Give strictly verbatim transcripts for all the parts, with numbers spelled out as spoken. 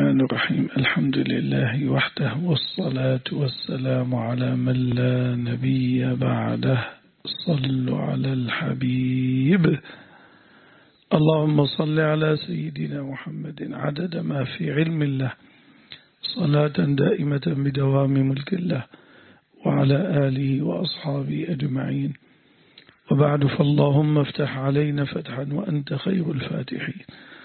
الرحمن الرحيم. الحمد لله وحده، والصلاة والسلام على من لا نبي بعده. صلوا على الحبيب. اللهم صل على سيدنا محمد عدد ما في علم الله، صلاة دائمة بدوام ملك الله، وعلى آله وأصحابه أجمعين. وبعد، فاللهم افتح علينا فتحا وأنت خير الفاتحين،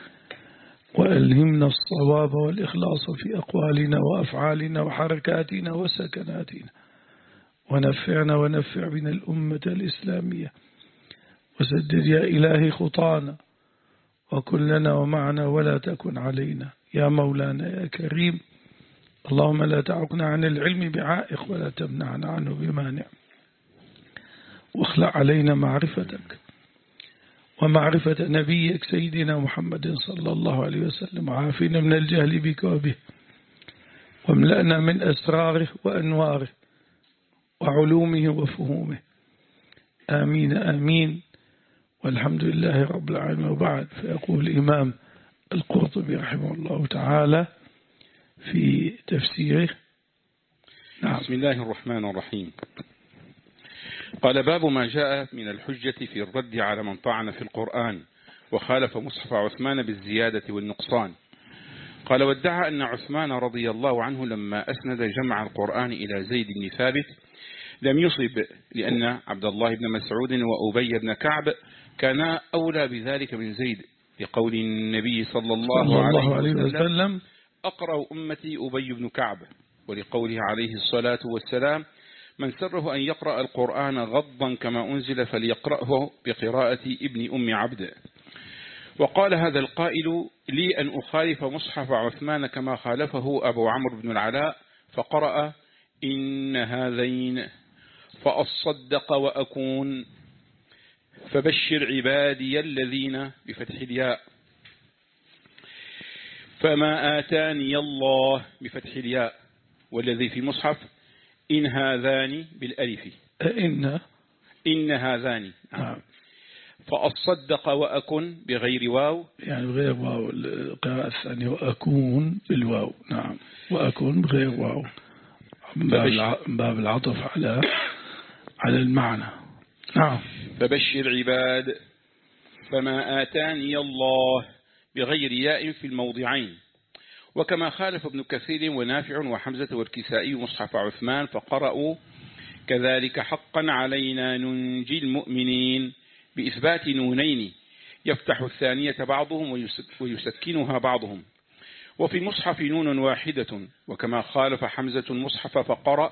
وألهمنا الصواب والإخلاص في أقوالنا وأفعالنا وحركاتنا وسكناتنا، ونفعنا ونفع بنا الأمة الإسلامية، وسدد يا إلهي خطانا، وكن لنا ومعنا ولا تكن علينا يا مولانا يا كريم. اللهم لا تعقنا عن العلم بعائق، ولا تمنعنا عنه بمانع، واخلع علينا معرفتك ومعرفة نبيك سيدنا محمد صلى الله عليه وسلم، وعافنا من الجهل بك وبه، واملأنا من أسراره وأنواره وعلومه وفهومه. آمين آمين، والحمد لله رب العالمين. وبعد، فيقول الإمام القرطبي رحمه الله تعالى في تفسيره. نعم. بسم الله الرحمن الرحيم. قال: باب ما جاء من الحجة في الرد على من طعن في القرآن وخالف مصحف عثمان بالزيادة والنقصان. قال: وادعى أن عثمان رضي الله عنه لما أسند جمع القرآن إلى زيد بن ثابت لم يصب، لأن عبد الله بن مسعود وأبي بن كعب كانا أولى بذلك من زيد، لقول النبي صلى الله, صلى الله عليه وسلم, وسلم أقرأ أمتي أبي بن كعب، ولقوله عليه الصلاة والسلام: من سره أن يقرأ القرآن غضا كما أنزل فليقرأه بقراءة ابن أم عبد. وقال هذا القائل: لي أن أخالف مصحف عثمان كما خالفه أبو عمرو بن العلاء فقرأ إن هذين فأصدق وأكون فبشر عبادي الذين بفتح الياء، فما آتاني الله بفتح الياء، والذي في مصحف إن هذان بالألف، إن إن هذان. نعم. فأصدق وأكن بغير واو، يعني بغير واو. القراءة الثانية وأكون بالواو. نعم، وأكون بغير واو، باب العطف على على المعنى. نعم. فبشر عباد فما آتاني الله بغير ياء في الموضعين. وكما خالف ابن كثير ونافع وحمزة والكسائي مصحف عثمان فقرأوا كذلك حقا علينا ننجي المؤمنين بإثبات نونين يفتح الثانية بعضهم ويسكنها بعضهم، وفي المصحف نون واحدة. وكما خالف حمزة المصحف فقرأ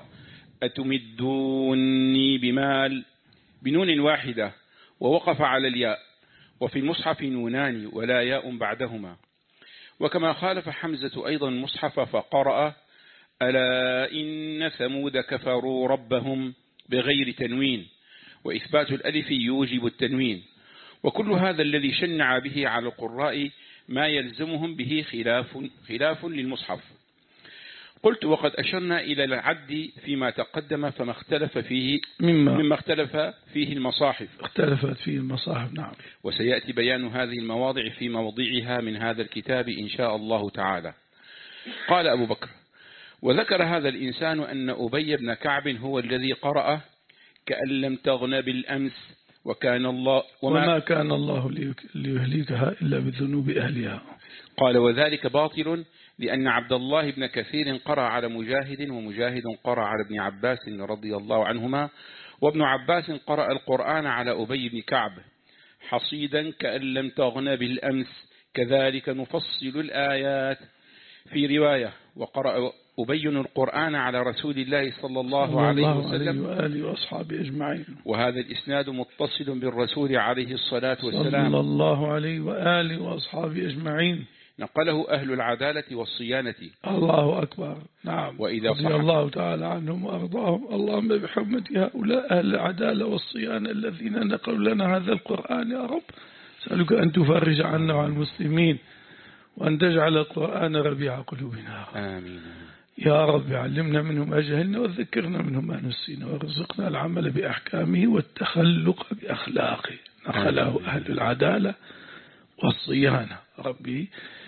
أتمدوني بمال بنون واحدة ووقف على الياء، وفي المصحف نونان ولا ياء بعدهما. وكما خالف حمزة أيضا المصحف فقرأ ألا إن ثمود كفروا ربهم بغير تنوين، وإثبات الألف يوجب التنوين. وكل هذا الذي شنع به على القراء ما يلزمهم به خلاف, خلاف للمصحف. قلت: وقد أشرنا إلى العد فيما تقدم، فما اختلف فيه مما, مما اختلف فيه المصاحف اختلفت فيه المصاحف. نعم. وسيأتي بيان هذه المواضع في موضعها من هذا الكتاب إن شاء الله تعالى. قال أبو بكر: وذكر هذا الإنسان أن أبي بن كعب هو الذي قرأ كأن لم تغن بالأمس وكان الله وما, وما كان الله ليهلكها إلا بذنوب أهلها. قال: وذلك باطل، لأن عبد الله بن كثير قرأ على مجاهد، ومجاهد قرأ على ابن عباس رضي الله عنهما، وابن عباس قرأ القرآن على أبي بن كعب حصيدا كأن لم تغن بالأمس كذلك نفصل الآيات. في رواية: وقرأ أبي القرآن على رسول الله صلى الله عليه وسلم وآله وأصحابه أجمعين. وهذا الإسناد متصل بالرسول عليه الصلاة والسلام صلى الله عليه وآله وأصحابه أجمعين، نقله أهل العدالة والصيانة. الله أكبر. نعم. وإذا رضي الله تعالى عنهم وأرضاهم. اللهم بحرمة هؤلاء أهل العدالة والصيانة الذين نقلوا لنا هذا القرآن يا رب، سألك أن تفرج عنا وعن المسلمين، وأن تجعل القرآن ربيع قلوبنا. آمين يا رب. علمنا منه ما جهلنا، وذكرنا منه ما نسينا، وارزقنا العمل بأحكامه والتخلق بأخلاقه. نقله أهل العدالة والصيانة. ربي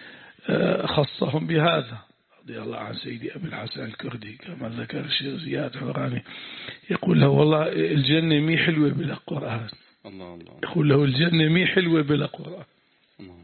خصهم بهذا رضي الله عن سيدي أبي الحسن الكردي كما ذكر الشيخ زياد حوراني، يقول له والله الجنة مي حلوة بلا قرآن. الله الله. يقول له الجنة مي حلوة بلا قرآن. الله.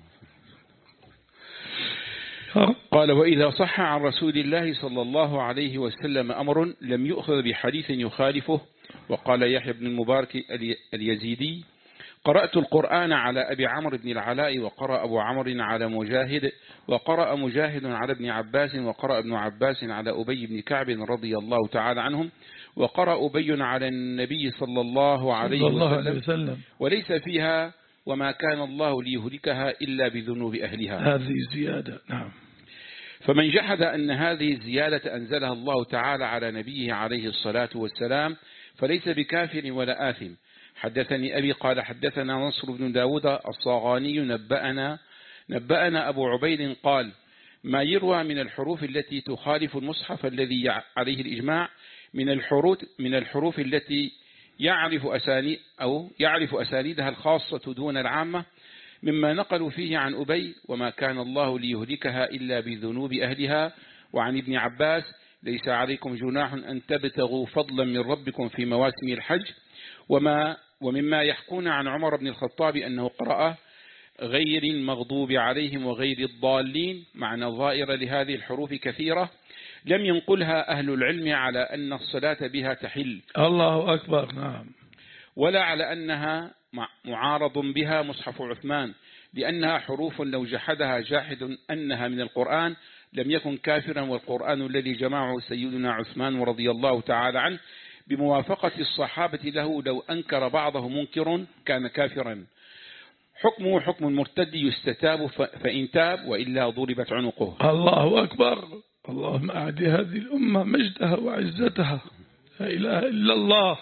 قال وإذا صح عن رسول الله صلى الله عليه وسلم أمر لم يؤخذ بحديث يخالفه. وقال يحيى بن المبارك اليزيدي قرأت القرآن على أبي عمرو بن العلاء وقرأ أبو عمرو على مجاهد وقرأ مجاهد على ابن عباس وقرأ ابن عباس على أبي بن كعب رضي الله تعالى عنهم وقرأ أبي على النبي صلى الله عليه وسلم, وسلم وليس فيها وما كان الله ليهلكها إلا بذنوب أهلها. هذه زيادة. نعم. فمن جحد أن هذه الزيادة أنزلها الله تعالى على نبيه عليه الصلاة والسلام فليس بكافر ولا آثم. حدثني أبي قال حدثنا نصر بن داود الصاغاني نبأنا, نبأنا أبو عبيد قال ما يروى من الحروف التي تخالف المصحف الذي عليه الإجماع من الحروف, من الحروف التي يعرف أسانيد أو يعرف أسانيدها الخاصة دون العامة مما نقلوا فيه عن أبي وما كان الله ليهلكها إلا بذنوب أهلها. وعن ابن عباس ليس عليكم جناح أن تبتغوا فضلا من ربكم في مواسم الحج. وما ومما يحكون عن عمر بن الخطاب أنه قرأ غير المغضوب عليهم وغير الضالين مع نظائر لهذه الحروف كثيرة لم ينقلها أهل العلم على أن الصلاة بها تحل. الله أكبر. نعم. ولا على أنها معارض بها مصحف عثمان لأنها حروف لو جحدها جاحد أنها من القرآن لم يكن كافرا والقرآن الذي جمعه سيدنا عثمان رضي الله تعالى عنه بموافقة الصحابة له لو أنكر بعضه منكر كان كافرا. حكمه حكم المرتد يستتاب فإن تاب وإلا ضربت عنقه. الله أكبر. اللهم أعد هذه الأمة مجدها وعزتها. لا إله إلا الله.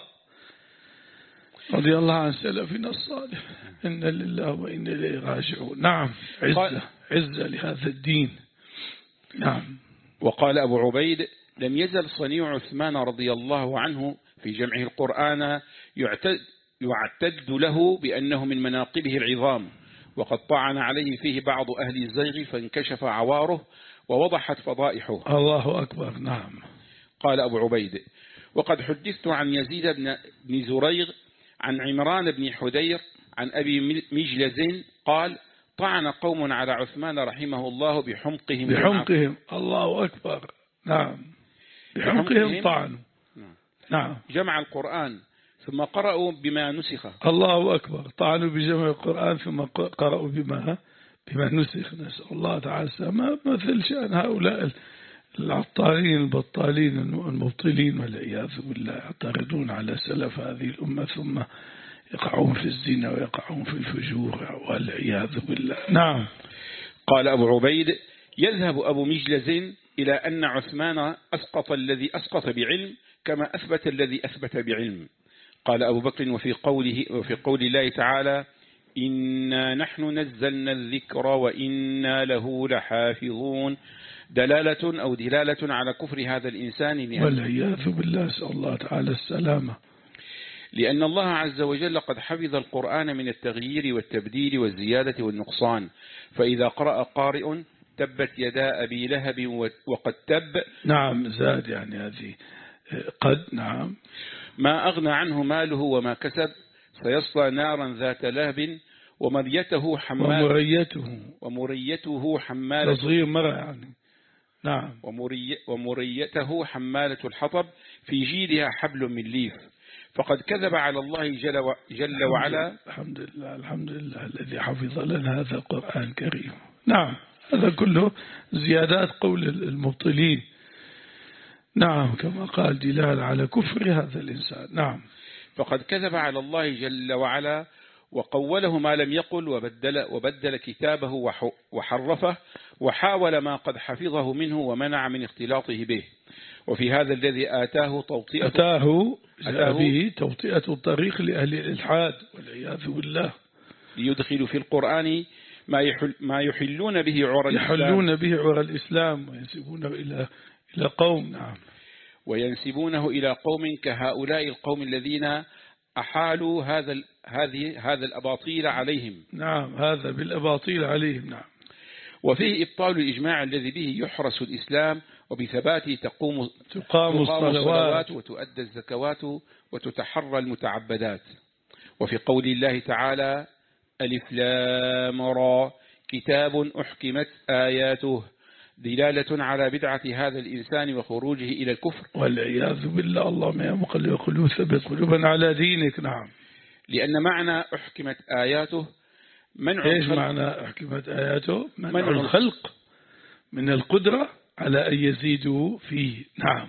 رضي الله عن سلفنا الصالح. إن لله وإن إليه راجعون. نعم. عزة عزة لهذا الدين. نعم. وقال أبو عبيد لم يزل صنيع عثمان رضي الله عنه في جمعه القرآن يعتد, يعتد له بأنه من مناقبه العظام وقد طعن عليه فيه بعض أهل الزيغ فانكشف عواره ووضحت فضائحه. الله أكبر. نعم. قال أبو عبيد وقد حدثت عن يزيد بن زريغ عن عمران بن حدير عن أبي مجلز قال طعن قوم على عثمان رحمه الله بحمقهم بحمقهم. الله أكبر. نعم. بحمقهم طعنوا. نعم. جمع القرآن ثم قرأوا بما نسخ. الله أكبر. طعنوا بجمع القرآن ثم قرأوا بما بما نسخ. نسأل الله تعالى السلامة. مثل شأن هؤلاء العطارين البطالين المبطلين والعياذ بالله يعترضون على سلف هذه الأمة ثم يقعون في الزنا ويقعون في الفجور والعياذ بالله. نعم. قال أبو عبيد يذهب أبو مجلز إلى أن عثمان أسقط الذي أسقط بعلم كما أثبت الذي أثبت بعلم. قال أبو بكر وفي قوله وفي قول الله تعالى إنا نحن نزلنا الذكر وإنا له لحافظون دلالة أو دلالة على كفر هذا الإنسان والعياذ بالله. نسأل الله تعالى السلامة. لأن الله عز وجل قد حفظ القرآن من التغيير والتبديل والزيادة والنقصان فإذا قرأ قارئ تبت يدا أبي لهب وقد تب. نعم. زاد يعني هذه قد. نعم. ما أغنى عنه ماله وما كسب سيصلى نارا ذات لهب ومريته حمال ومريته ومريته حمالة تصغير مرة يعني. نعم. ومري ومريته حمالة الحطب في جيدها حبل من ليف فقد كذب على الله جل, جل وعلا. الحمد لله. الحمد لله الذي حفظ لنا هذا القرآن الكريم. نعم. هذا كله زيادات قول المبطلين. نعم. كما قال دلال على كفر هذا الإنسان. نعم. فقد كذب على الله جل وعلا وقوله ما لم يقل وبدل, وبدل كتابه وحرفه وحاول ما قد حفظه منه ومنع من اختلاطه به. وفي هذا الذي آتاه توطئة أتاه, أتاه به توطئة الطريق لأهل الإلحاد والعياذ بالله ليدخلوا في القرآن ما, يحل ما يحلون به عرى الإسلام يحلون به عرى الإسلام وينسبونه إلى إلى قوم. نعم. وينسبونه إلى قوم كهؤلاء القوم الذين أحالوا هذا هذه هذا الأباطيل عليهم. نعم. هذا بالأباطيل عليهم. نعم. وفيه إبطال الإجماع الذي به يحرس الإسلام وبثباته تقوم, تقام الصلوات وتؤدى الزكوات وتتحرى المتعبدات. وفي قول الله تعالى ألف لام را كتاب أحكمت آياته دلالة على بدعة هذا الإنسان وخروجه إلى الكفر والعياذ بالله. اللهم يا مقلب القلوب ثبت قلوبنا على دينك. نعم. لأن معنى أحكمت آياته منع إيش الخلق. معنى أحكمت آياته؟ منع, منع الخلق من القدرة على أن يزيدوا فيه. نعم.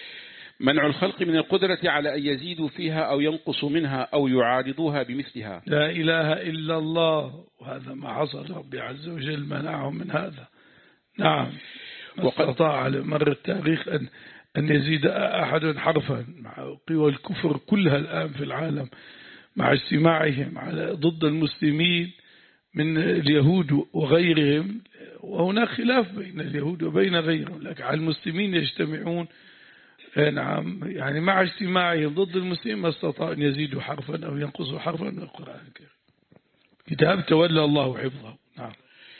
منع الخلق من القدرة على أن يزيدوا فيها أو ينقصوا منها أو يعارضوها بمثلها. لا إله إلا الله، وهذا ما حصل. ربي عز وجل منعهم من هذا. نعم. وقد استطاع على مر التاريخ أن أن يزيد أحد حرفا مع قوى الكفر كلها الآن في العالم، مع اجتماعهم على ضد المسلمين من اليهود وغيرهم، وهناك خلاف بين اليهود وبين غيرهم، لكن على المسلمين يجتمعون. نعم. يعني مع اجتماعهم ضد المسلمين ما استطاعوا أن يزيدوا حرفا أو ينقصوا حرفا من القرآن الكريم. كتاب تولى الله حفظه. نعم.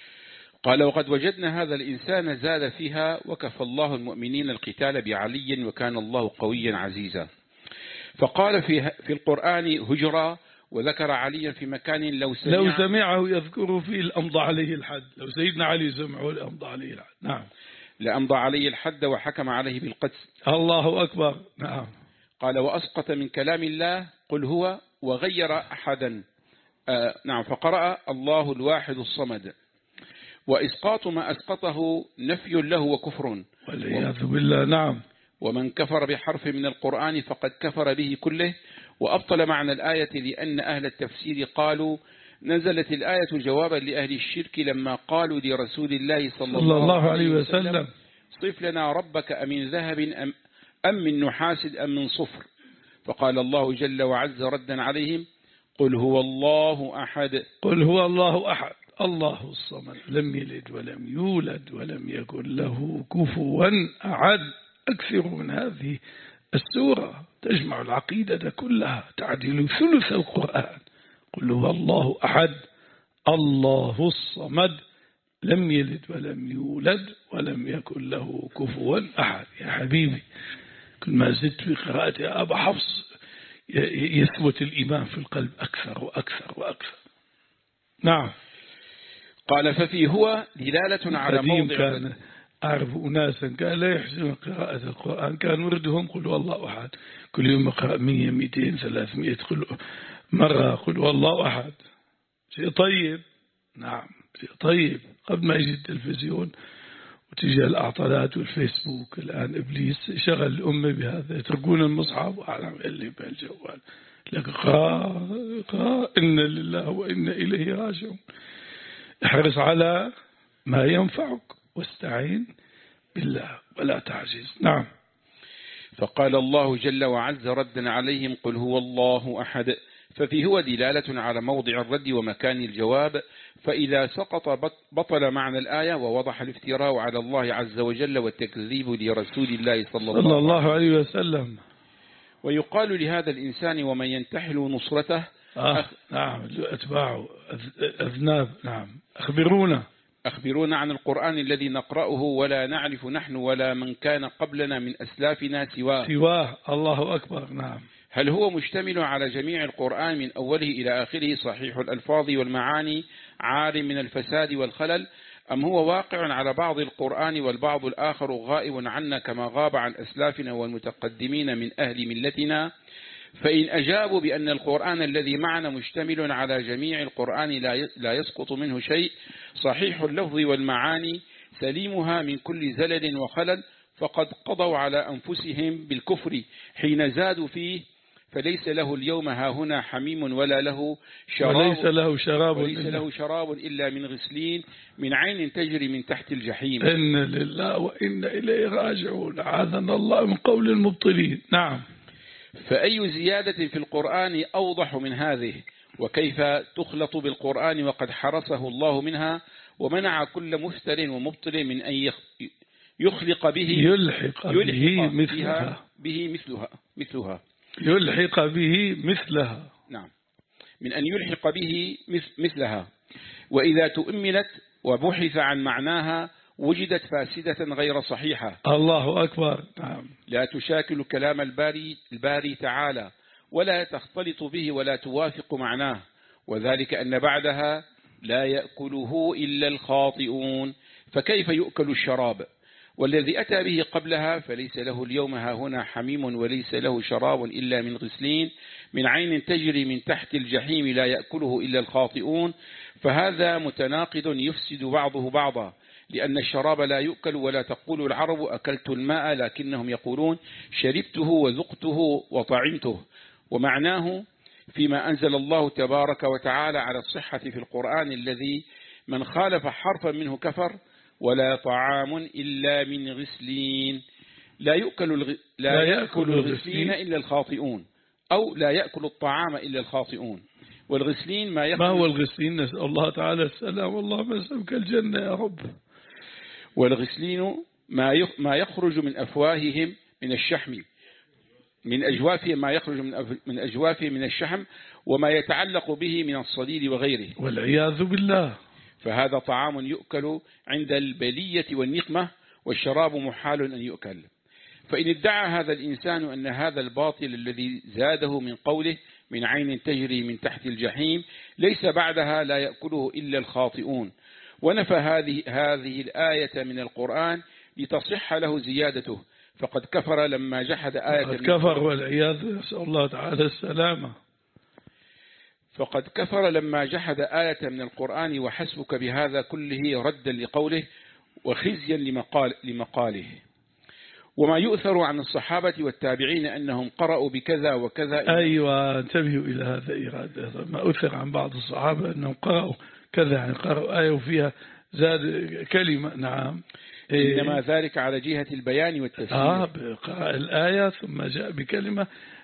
قال وقد وجدنا هذا الإنسان زاد فيها وكفى الله المؤمنين القتال بعلي وكان الله قويا عزيزا. فقال في في القرآن هجرا وذكر عليا في مكان لو سمع لو سمعه يذكر فيه الأمضى عليه الحد. لو سيدنا علي سمعه الأمضى عليه الحد. نعم. لأمضى عليه الحد وحكم عليه بالقتل. الله أكبر. نعم. قال وأسقط من كلام الله قل هو وغير أحدا. آه نعم. فقرأ الله الواحد الصمد. وإسقاط ما أسقطه نفي له وكفر والعياذ بالله. نعم. ومن كفر بحرف من القرآن فقد كفر به كله. وأبطل معنى الآية لأن أهل التفسير قالوا نزلت الآية جوابا لأهل الشرك لما قالوا لرسول الله صلى الله عليه وسلم صف لنا ربك أمن ذهب أم, أم من نحاس أم من صفر. فقال الله جل وعز ردا عليهم قل هو الله أحد. قل هو الله أحد الله الصمد لم يلد ولم يولد ولم يكن له كفوا أحد. أكثر من هذه السورة تجمع العقيدة كلها، تعدل ثلث القرآن. قل هو الله أحد الله الصمد لم يلد ولم يولد ولم يكن له كفوا أحد. يا حبيبي كل ما زدت في قراءة يا أبا حفص يثبت الإيمان في القلب أكثر وأكثر وأكثر. نعم. قال ففي هو دلالة على موضع. كان أعرف أناسا كان لا يحسن قراءة القرآن، كان وردهم قل والله أحد، كل يوم يقرأ مية مئتين ثلاثمائة قل مرة قل والله أحد. شيء طيب. نعم شيء طيب. قبل ما يجي التلفزيون وتجي الأعطالات والفيسبوك، الآن إبليس شغل الأمة بهذا، يتركون المصحف وأعلم اللي بالجوال لك قراء قراء إن لله وإن إليه راجعون. احرص على ما ينفعك واستعين بالله ولا تعجز. نعم. فقال الله جل وعز ردا عليهم قل هو الله أحد. ففي هو دلالة على موضع الرد ومكان الجواب. فإذا سقط بطل معنى الآية ووضح الافتراء على الله عز وجل والتكذيب لرسول الله صلى الله, صلى الله عليه وسلم. ويقال لهذا الإنسان ومن ينتحل نصرته آه أخ... نعم أتباعه أذناب. نعم. أخبرونا أخبرونا عن القرآن الذي نقرأه ولا نعرف نحن ولا من كان قبلنا من أسلافنا سواه. سواه. الله أكبر. نعم. هل هو مشتمل على جميع القرآن من أوله إلى آخره صحيح الألفاظ والمعاني عار من الفساد والخلل، أم هو واقع على بعض القرآن والبعض الآخر غائب عنا كما غاب عن أسلافنا والمتقدمين من أهل ملتنا؟ فإن أجابوا بأن القرآن الذي معنا مشتمل على جميع القرآن لا يسقط منه شيء صحيح اللفظ والمعاني سليمها من كل زلل وخلل، فقد قضوا على أنفسهم بالكفر حين زادوا فيه، فليس له اليوم هاهنا حميم ولا له شراب وليس له شراب, وليس له شراب إلا من غسلين من عين تجري من تحت الجحيم. إن لله وإن إليه راجعون. عاذنا الله من قول المبطلين. نعم. فأي زيادة في القرآن أوضح من هذه؟ وكيف تخلط بالقرآن وقد حرسه الله منها ومنع كل مفتر ومبطل من أن يخلق به يلحق, يلحق به مثلها به مثلها مثلها يلحق به مثلها. نعم. من أن يلحق به مثلها. وإذا تؤملت وبحث عن معناها وجدت فاسدة غير صحيحة. الله أكبر. نعم. لا تشاكل كلام الباري, الباري تعالى ولا تختلط به ولا توافق معناه، وذلك أن بعدها لا يأكله إلا الخاطئون، فكيف يؤكل الشراب؟ والذي أتى به قبلها فليس له اليوم هاهنا حميم وليس له شراب إلا من غسلين من عين تجري من تحت الجحيم لا يأكله إلا الخاطئون، فهذا متناقض يفسد بعضه بعضا، لأن الشراب لا يؤكل، ولا تقول العرب أكلت الماء، لكنهم يقولون شربته وذقته وطعمته. ومعناه فيما أنزل الله تبارك وتعالى على الصحة في القرآن الذي من خالف حرفا منه كفر، ولا طعام إلا من غسلين. لا يأكل, الغ... لا لا يأكل الغسلين إلا الخاطئون، أو لا يأكل الطعام إلا الخاطئون. والغسلين ما يخرج. ما هو الغسلين؟ نسأل الله تعالى السلام، والله ما سبك الجنة يا رب. والغسلين ما ما يخرج من أفواههم من الشحم، من أجوافهم ما يخرج من من أجوافهم من الشحم، وما يتعلق به من الصديد وغيره، والعياذ بالله. فهذا طعام يؤكل عند البلية والنقمة، والشراب محال أن يؤكل. فإن ادعى هذا الإنسان أن هذا الباطل الذي زاده من قوله من عين تجري من تحت الجحيم ليس بعدها لا يأكله إلا الخاطئون، ونفى هذه هذه الآية من القرآن لتصح له زيادته، فقد كفر لما جحد آية فقد كفر والعياذ، نسأل الله تعالى السلامة. فقد كفر لما جحد آية من القرآن، وحسبك بهذا كله ردا لقوله وخزيا لمقال لمقاله. وما يؤثر عن الصحابة والتابعين أنهم قرأوا بكذا وكذا. أيوة، انتبهوا إلى هذا إرادة. ما أثر عن بعض الصحابة أنهم قرأوا كذا، يعني قرأوا آية وفيها زاد كلمة. نعم. إنما ذلك على جهة البيان والتفسير. آه قرأ الآية ثم جاء بكلمة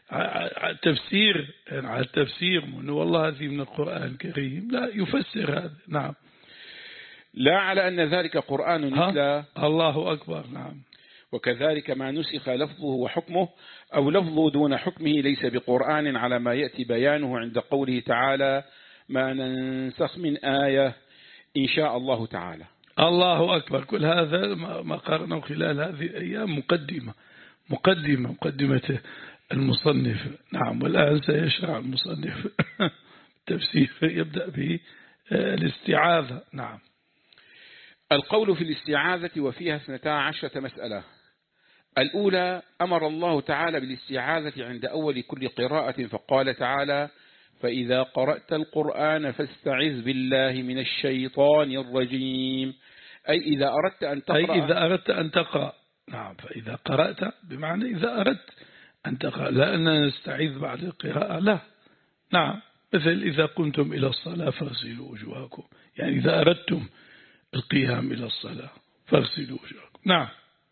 تفسير، يعني على التفسير، أنه والله هذه من القرآن الكريم، لا يفسر هذا. نعم. لا على أن ذلك قرآن مثل. الله أكبر. نعم. وكذلك ما نسخ لفظه وحكمه أو لفظه دون حكمه ليس بقرآن، على ما يأتي بيانه عند قوله تعالى ما ننسخ من آية إن شاء الله تعالى. الله أكبر. كل هذا ما قرأناه خلال هذه الأيام مقدمة مقدمة مقدمة المصنف. نعم. والآن سيشرع المصنف التفسير، يبدأ به الاستعاذة. نعم. القول في الاستعاذة وفيها اثنتا عشرة مسألة. الأولى أمر الله تعالى بالاستعاذة عند أول كل قراءة، فقال تعالى فإذا قرأت القرآن فاستعذ بالله من الشيطان الرجيم، أي إذا أردت أن تقرأ. أي إذا أردت أن تقرأ. نعم. فإذا قرأت بمعنى إذا أردت أن تقرأ، لا أننا نستعيذ بعد القراءة، لا. نعم. مثل إذا قمتم إلى الصلاة فاغسلوا وجوهكم، يعني إذا أردتم القيام إلى الصلاة فاغسلوا وجوهكم. نعم.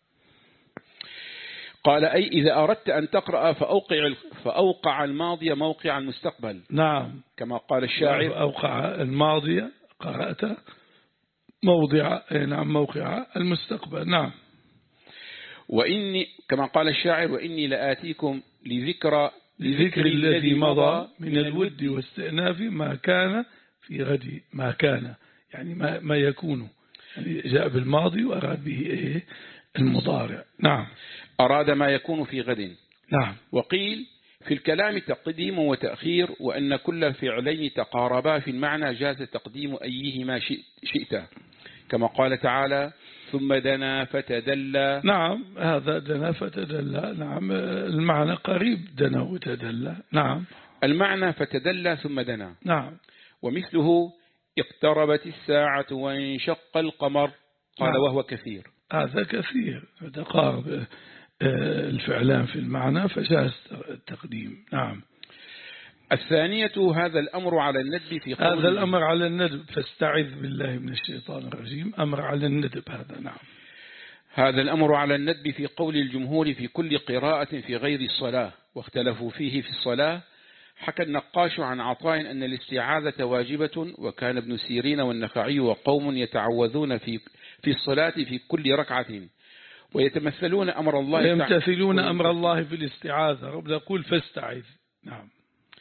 قال أي إذا أردت أن تقرأ فأوقع فأوقع الماضي موقع المستقبل. نعم. كما قال الشاعر أوقع الماضي، قرأت موضع. نعم. موقع المستقبل. نعم. وإني كما قال الشاعر وإني لآتيكم لذكرى لذكر الذي مضى من الود واستئناف ما كان في غد، ما كان يعني ما, ما يكون، يعني جاء بالماضي وأراد به إيه المضارع. نعم. أراد ما يكون في غد. نعم. وقيل في الكلام تقديم وتأخير، وأن كل فعلين تقاربا في المعنى جاز تقديم أيهما شئت، كما قال تعالى ثم دنا فتدلى. نعم. هذا دنا فتدلى. نعم. المعنى قريب دنا وتدلى. نعم. المعنى فتدلى ثم دنا. نعم. ومثله اقتربت الساعة وانشق القمر، قال نعم. وهو كثير. هذا كثير، تقارب الفعلان في المعنى فجاز التقديم. نعم. الثانية هذا الأمر على الندب في قول هذا الأمر على الندب، فاستعذ بالله من الشيطان الرجيم، أمر على الندب هذا. نعم. هذا الأمر على الندب في قول الجمهور في كل قراءة في غير الصلاة، واختلفوا فيه في الصلاة. حكى النقاش عن عطاء أن الاستعاذة واجبة، وكان ابن سيرين والنخعي وقوم يتعوذون في في الصلاة في كل ركعة، ويتمثلون أمر الله ويمتثلون أمر الله في الاستعاذة. رب يقول فاستعذ. نعم.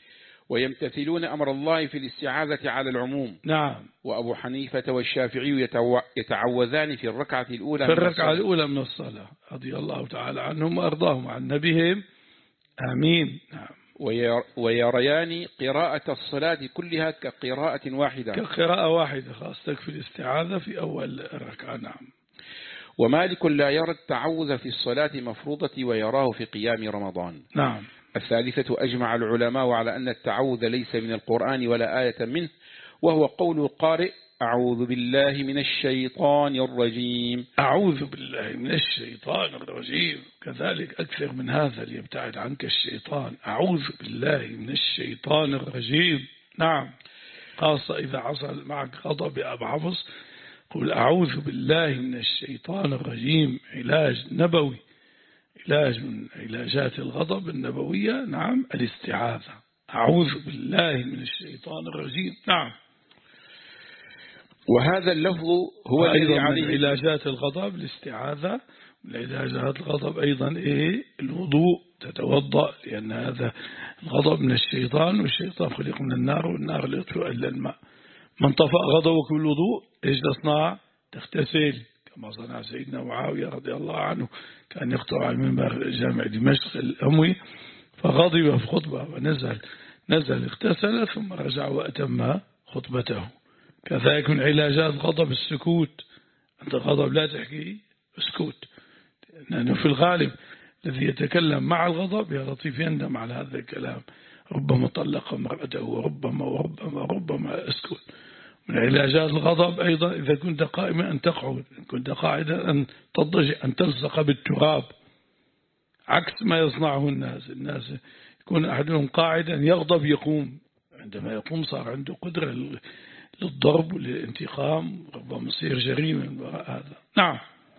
ويمتثلون أمر الله في الاستعاذة على العموم. نعم. وأبو حنيفة والشافعي يتعوذان في الركعة الأولى في الركعة الأولى من الصلاة رضي الله تعالى عنهم وأرضاهم عن نبيهم. آمين. نعم. ويريان قراءة الصلاة كلها كقراءة واحدة كقراءة واحدة خاص تكفي الاستعاذة في أول الركعة. نعم. ومالك لا يرى التعوذ في الصلاة مفروضة ويراه في قيام رمضان. نعم. الثالثة أجمع العلماء على أن التعوذ ليس من القرآن ولا آية منه، وهو قول القارئ أعوذ بالله من الشيطان الرجيم. أعوذ بالله من الشيطان الرجيم، كذلك أكثر من هذا ليبتعد عنك الشيطان. أعوذ بالله من الشيطان الرجيم. نعم. خاصة إذا حصل معك غضب يا أبا حفص قل أعوذ بالله من الشيطان الرجيم. علاج نبوي، علاج من علاجات الغضب النبوية. نعم. الاستعاذة. أعوذ بالله من الشيطان الرجيم. نعم. وهذا اللفظ هو الذي عليه من علاجات الغضب الاستعاذة. من علاجات الغضب أيضا إيه؟ الوضوء، تتوضأ، لأن هذا الغضب من الشيطان، والشيطان خلق من النار، والنار لا يطفئ إلا الماء. من طفأ غضبك بالوضوء إيش تصنع؟ تغتسل كما صنع سيدنا معاوية رضي الله عنه، كان يخطب على منبر جامع دمشق الأموي فغضب في خطبة ونزل نزل اغتسل ثم رجع وأتم خطبته. كذلك من علاجات غضب السكوت. أنت غضب لا تحكي، اسكت، لأنه في الغالب الذي يتكلم مع الغضب يا لطيف يندم على هذا الكلام، ربما طلق امرأته وربما وربما وربما اسكت. من علاجات الغضب أيضا إذا كنت قائما أن تقعد، إن كنت قاعدا أن تضجع، أن تلصق بالتراب، عكس ما يصنعه الناس. الناس يكون أحدهم قاعدا يغضب يقوم، عندما يقوم صار عنده قدرة للضرب وللانتقام، ربما يصير جريمة وراء هذا. نعم.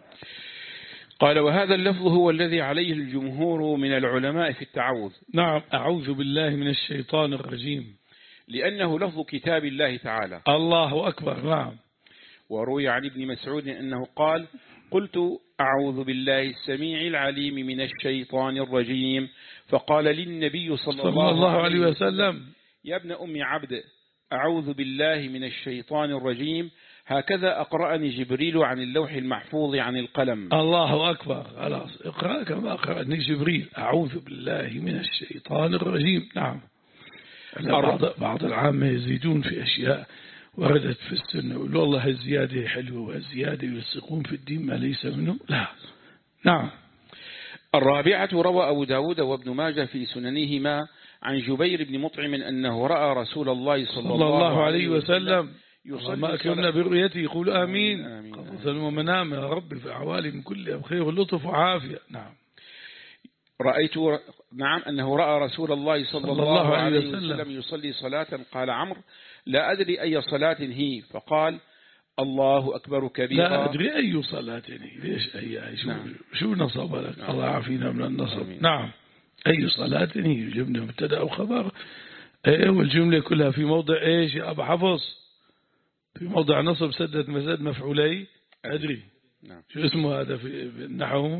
قال وهذا اللفظ هو الذي عليه الجمهور من العلماء في التعوذ. نعم. أعوذ بالله من الشيطان الرجيم، لأنه لفظ كتاب الله تعالى. الله أكبر. نعم. وروي عن ابن مسعود أنه قال قلت أعوذ بالله السميع العليم من الشيطان الرجيم، فقال للنبي صلى, صلى الله, الله عليه وسلم يا ابن أم عبد أعوذ بالله من الشيطان الرجيم، هكذا أقرأني جبريل عن اللوح المحفوظ عن القلم. الله أكبر. خلاص اقرأ كما أقرأني جبريل، أعوذ بالله من الشيطان الرجيم. نعم. بعض, بعض العامة يزيدون في أشياء وردت في السنة، يقولوا والله الزيادة حلوة والزيادة يلصقون في الدين ما ليس منه. لا. نعم. الرابعة روى أبو داود وابن ماجه في سننهما عن جبير بن مطعم أنه رأى رسول الله صلى, صلى الله عليه وسلم يصلي ما أكرمنا برؤيته يقول آمين, آمين, آمين. قصة ومنام يا رب في أعوالي من كل خير ولطف وعافية. نعم. رأيت نعم أنه رأى رسول الله صلى, صلى الله عليه وسلم, وسلم يصلي صلاة. قال عمرو لا أدري أي صلاة هي، فقال الله أكبر كبيرا. لا أدري أي صلاة هي. ليش أي, أي شو, نعم. شو نصب لك؟ نعم. الله عافينا من النصب. آمين. نعم. أي صلاة هي جملة مبتدأ أو خبر، إيه، والجملة كلها في موضع إيش يا أبا حفص؟ في موضع نصب سدت مزاد مفعولي أدري. نعم. شو اسمه هذا في النحو؟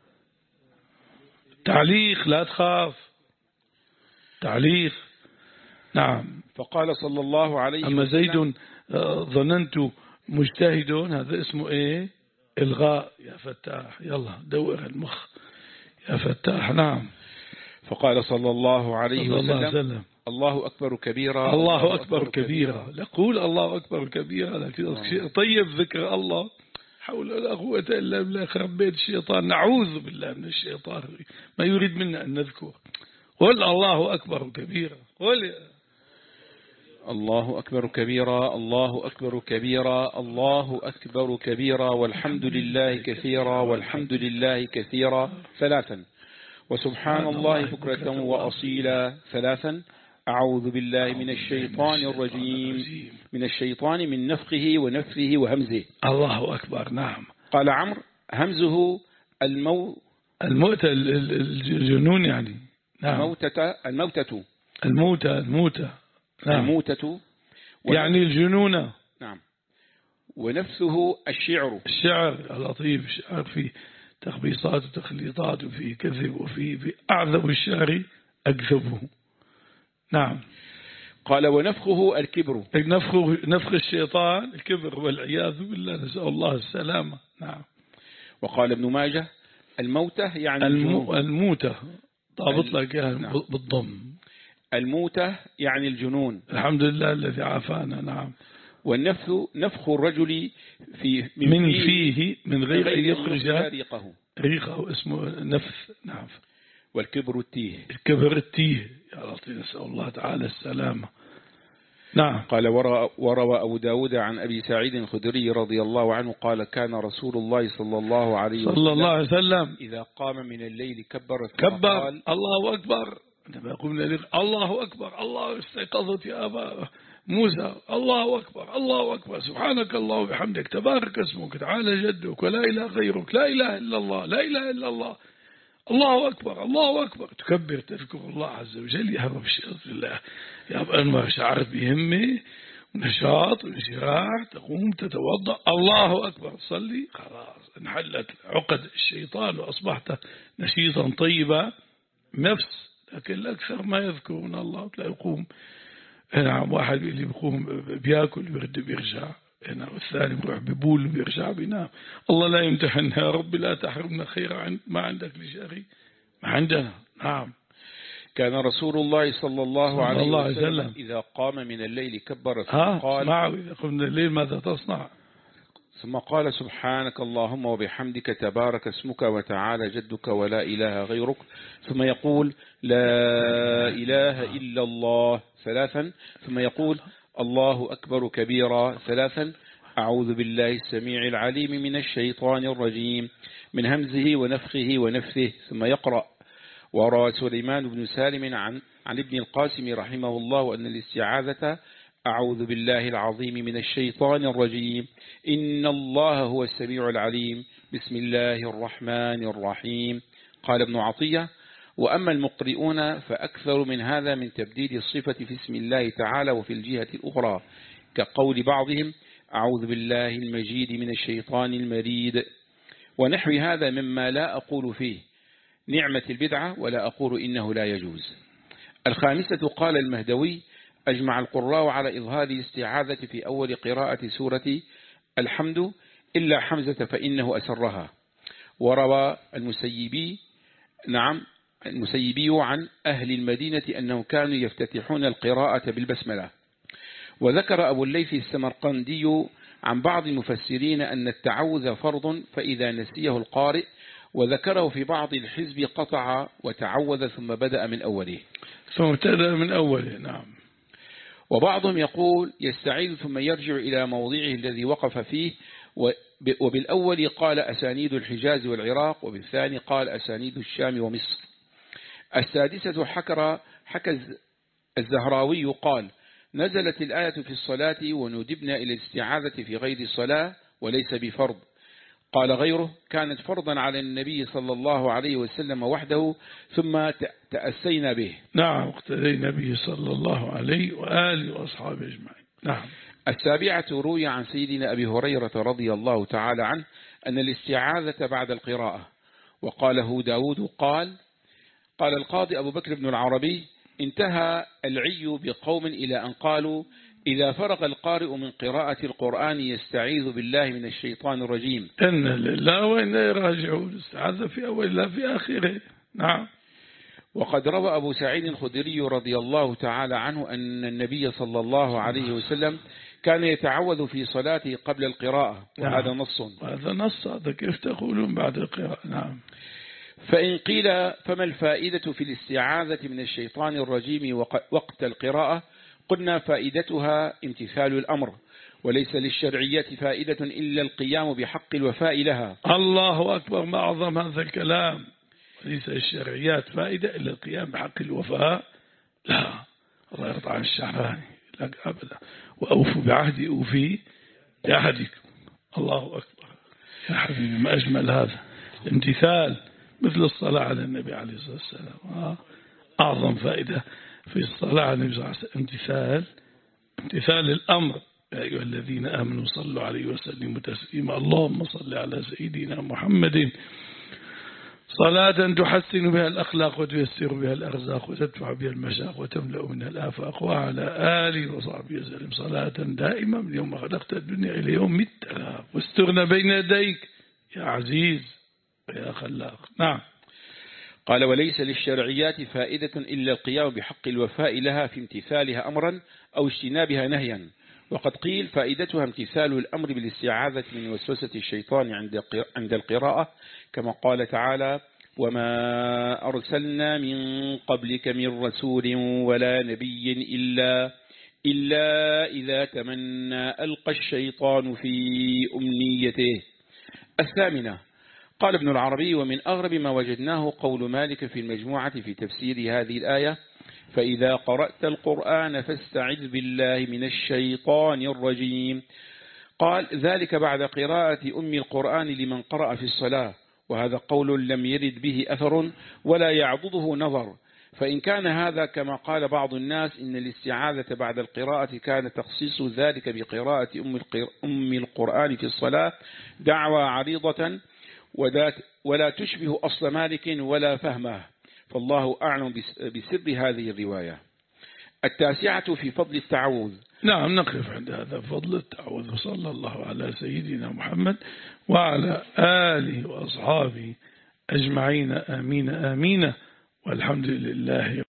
تعليق. لا تخاف، تعليق. نعم. فقال صلى الله عليه وسلم أما زيد ظننت مجتهد، هذا اسمه إيه؟ إلغاء. يا فتاح يلا دور المخ يا فتاح. نعم. فقال صلى الله عليه صلى الله وسلم وسلم الله أكبر كبيرا. الله أكبر كبيرا. نقول الله أكبر كبيرا، لكن طيب ذكر الله، حول ولا قوة إلا بالله، خرب بيت الشيطان، نعوذ بالله من الشيطان، ما يريد منا أن نذكر. قل الله أكبر كبيرا. قل الله أكبر كبيرا. الله أكبر كبيرا. الله أكبر كبيرا. والحمد لله كثيرا. والحمد لله كثيرا ثلاثا. وسبحان الله بكرة وأصيلا ثلاثا. أعوذ بالله من الشيطان الرجيم، من الشيطان من نفخه ونفثه وهمزه. الله أكبر. نعم. قال عمرو همزه المو الموتة، الجنون يعني. نعم. الموتة الموتة الموتة الموتة نعم. الموتة يعني الجنونة. نعم. ونفسه الشعر. الشعر اللطيف، الشعر في تخبيصات وتخليطات وفي كذب وفي في أعذب الشعر أكذبه. نعم. قال ونفخه الكبر. نفخه نفخ الشيطان الكبر والعياذ بالله، نسأل الله السلامة. نعم. وقال ابن ماجه الموتة يعني الم... الموتة ضابط لك نعم. بالضم. الموتة يعني الجنون. الحمد لله الذي عافانا. نعم. والنفخ نفخ الرجل في من, من فيه, فيه من غير أن يخرج ريقه. ريقه اسمه نفث. نعم. والكبر التيه. الكبر التيه يا لطيف، نسأل الله تعالى السلامة. نعم. قال وروى أبو داود عن أبي سعيد الخدري رضي الله عنه قال كان رسول الله صلى الله عليه وسلم, صلى الله عليه وسلم إذا قام من الليل كبر كبر الله أكبر. عندما يقوم من الليل الله أكبر، الله استيقظت يا أبا موسى، الله أكبر الله أكبر، سبحانك الله وبحمدك، تبارك اسمك، تعالى جدك، ولا إله غيرك، لا إله إلا الله، لا إله إلا الله، الله أكبر الله أكبر. تكبر تذكر الله عز وجل. يا رب شرط الله يا أبا أنور، شعرت بهمة ونشاط وانشراح، تقوم تتوضأ الله أكبر تصلي، خلاص انحلت عقد الشيطان وأصبحت نشيطا طيبا نفس. لكن الأكثر ما يذكرون الله، لا يقوم. نعم. واحد اللي بيقوم بياكل بيرد بيرجع، هنا والثاني بيروح ببول بيرجع بينام. الله لا يمتحن يا رب، لا تحرمنا خير عند ما عندك لشري ما عندنا. نعم. كان رسول الله صلى الله عليه الله وسلم وسلم إذا قام من الليل كبر ثم ها قال اسمعوا إذا قمت من الليل ماذا تصنع؟ ثم قال سبحانك اللهم وبحمدك، تبارك اسمك وتعالى جدك، ولا إله غيرك. ثم يقول لا إله إلا الله ثلاثا. ثم يقول الله أكبر كبيرا ثلاثا. أعوذ بالله السميع العليم من الشيطان الرجيم من همزه ونفخه ونفثه. ثم يقرأ. وروى سليمان بن سالم عن عن ابن القاسم رحمه الله أن الاستعاذة أعوذ بالله العظيم من الشيطان الرجيم إن الله هو السميع العليم بسم الله الرحمن الرحيم. قال ابن عطية وأما المقرئون فأكثر من هذا من تبديد الصفة في اسم الله تعالى وفي الجهة الأخرى، كقول بعضهم أعوذ بالله المجيد من الشيطان المريد ونحو هذا مما لا أقول فيه نعمة البدعة ولا أقول إنه لا يجوز. الخامسة قال المهدوي أجمع القراء على إظهار الاستعاذة في أول قراءة سورة الحمد إلا حمزة فإنه أسرها. وروى المسيبي نعم المسيبي عن أهل المدينة أنهم كانوا يفتتحون القراءة بالبسملة. وذكر أبو الليث السمرقندي عن بعض المفسرين أن التعوذ فرض فإذا نسيه القارئ، وذكره في بعض الحزب قطع وتعوذ ثم بدأ من أوله ثم ابتدأ من أوله. نعم. وبعضهم يقول يستعيذ ثم يرجع إلى موضعه الذي وقف فيه، وبالأول قال أسانيد الحجاز والعراق، وبالثاني قال أسانيد الشام ومصر. السادسة حكر حكى الزهراوي قال نزلت الآية في الصلاة وندبنا إلى الاستعاذة في غير الصلاة وليس بفرض. قال غيره كانت فرضا على النبي صلى الله عليه وسلم وحده ثم تأسينا به. نعم اقتدينا به صلى الله عليه وآله وأصحابه أجمعين. نعم. السابعة روي عن سيدنا أبي هريرة رضي الله تعالى عنه أن الاستعاذة بعد القراءة، وقاله داود قال قال القاضي أبو بكر بن العربي انتهى العي بقوم إلى أن قالوا إذا فرغ القارئ من قراءة القرآن يستعيذ بالله من الشيطان الرجيم. إن لله وإنا راجعون. استعاذ في أول لا في آخره. نعم. وقد روى أبو سعيد الخدري رضي الله تعالى عنه أن النبي صلى الله عليه وسلم كان يتعوذ في صلاته قبل القراءة، وهذا نعم. نص. وهذا نص. هذا كيف تقولون بعد القراءة؟ نعم. فإن قيل فما الفائدة في الاستعاذة من الشيطان الرجيم وقت القراءة؟ قلنا فائدتها امتثال الأمر، وليس للشرعية فائدة إلا القيام بحق الوفاء لها. الله أكبر، ما أعظم هذا الكلام. وليس للشرعيات فائدة إلا القيام بحق الوفاء. لا، الله يرضى عن الشعراني لك أبدا. وأوفوا بعهدي أوفي بعهدكم. الله أكبر يا حبيبي، ما أجمل هذا امتثال، مثل الصلاة على النبي عليه الصلاة والسلام. أعظم فائدة في الصلاة على النبي صلى الله عليه وسلم امتثال امتثال الأمر. يا أيها الذين آمنوا صلوا عليه وسلموا تسليما. اللهم صل على سيدنا محمد صلاة تحسن بها الأخلاق وتيسر بها الأرزاق وتدفع بها المشاق وتملأ منها الآفاق، وعلى آله وصحبه وسلم صلاة دائمة من يوم خلقت الدنيا إلى يوم التلاق، واستغنى بين يديك يا عزيز يا خلاق. نعم. قال: وليس للشرعيات فائدة إلا القيام بحق الوفاء لها في امتثالها أمرا أو اجتنابها نهيا، وقد قيل فائدتها امتثال الأمر بالاستعاذة من وسوسة الشيطان عند القراءة، كما قال تعالى: وما أرسلنا من قبلك من رسول ولا نبي إلا, إلا إذا تمنى ألقى الشيطان في أمنيته. الثامنة، قال ابن العربي: ومن أغرب ما وجدناه قول مالك في المجموعة في تفسير هذه الآية: فإذا قرأت القرآن فاستعذ بالله من الشيطان الرجيم. قال: ذلك بعد قراءة أم القرآن لمن قرأ في الصلاة، وهذا قول لم يرد به أثر ولا يعضده نظر، فإن كان هذا كما قال بعض الناس إن الاستعاذة بعد القراءة كان تخصيص ذلك بقراءة أم القرآن في الصلاة دعوى عريضة ولا تشبه أصل مالك ولا فهمه، فالله أعلم بسر هذه الرواية. التاسعة في فضل التعوذ. نعم، نقف عند هذا فضل التعوذ، وصلى الله على سيدنا محمد وعلى آله وأصحابه أجمعين، آمين آمين، والحمد لله.